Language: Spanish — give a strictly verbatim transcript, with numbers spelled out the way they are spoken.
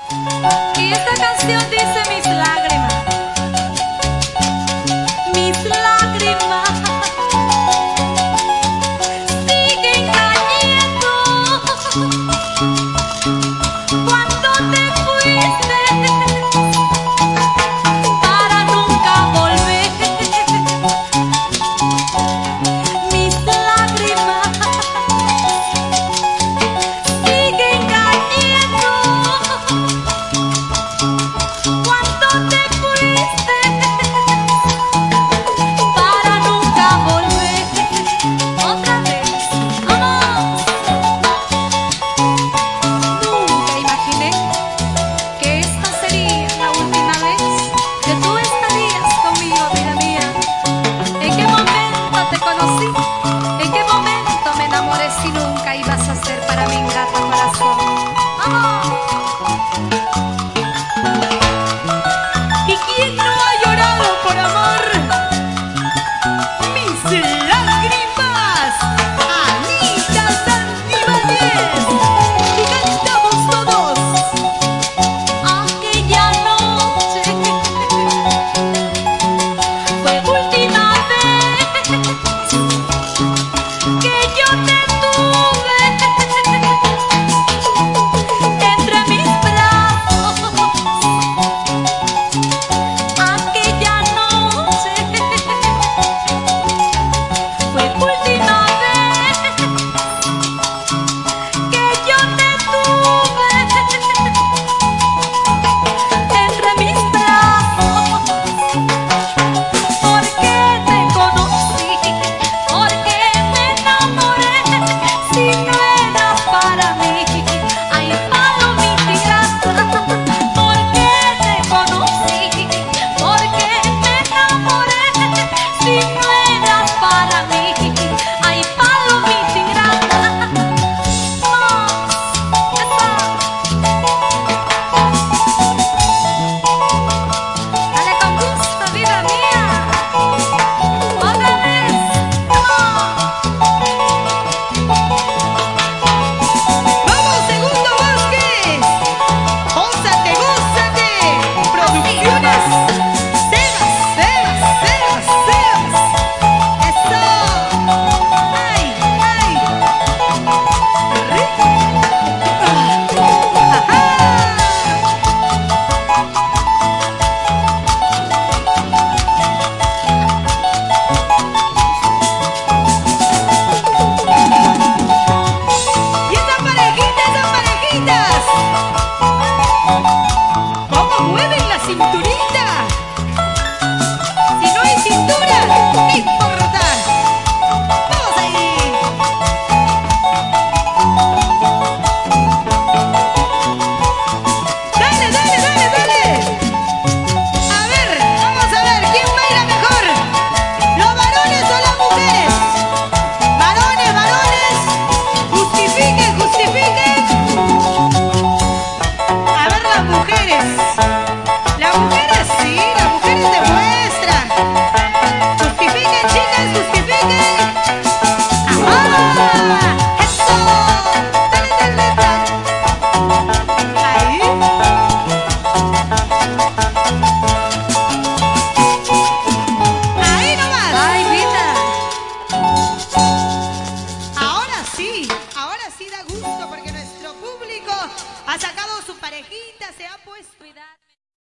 Y esta canción dice mis lágrimas, mis lágrimas siguen cayendo cuando te fuiste para nunca volver. Mis lágrimas siguen cayendo cuando te fuiste para nunca volver. Otra vez, vamos. Nunca imaginé que esta sería la última vez que tú estarías conmigo, vida mía. ¿En qué momento te conocí? ¿En qué momento me enamoré si nunca ibas a ser para mí ingrata, corazón? ¡Vamos! ¿Y quién no ha llorado por amor? Mis lágrimas, Anita Santibáñez. Y cantamos todos. Aquella noche fue última vez que yo te tuve entre mis brazos. Aquella noche fue última vez que yo te tuve entre mis brazos. Porque te conocí, porque me enamoré, si no eras para mí. Ay, palomita ingrata, porque te conocí, porque me enamoré, si no eras para mí. Ay, palomita ingrata. Más, esa. Dale con gusto, vida mía. Otra vez. Vamos, Segundo Vázquez. Gózate, gózate. Producciones. Sebas, Sebas, Sebas, Sebas. Eso. Ay, ay. Rico. Ah, ajá. Y esas parejitas, esas parejitas. ¿Cómo mueven la cinturita? Si no hay cintura, ¿qué importa? Vamos ahí. Dale, dale, dale, dale. A ver, vamos a ver, ¿quién baila mejor? ¿Los varones o las mujeres? Varones, varones, justifiquen, justifiquen. A ver, las mujeres. Las mujeres sí, las mujeres demuestran. Justifiquen, chicas, justifiquen. ¡Ajá! ¡Eso! Dale, dale, dale. Ahí. Ahí nomás. Ay, vida. Ahora sí, ahora sí da gusto porque nuestro público ha sacado su parejita, se ha puesto. Cuidado.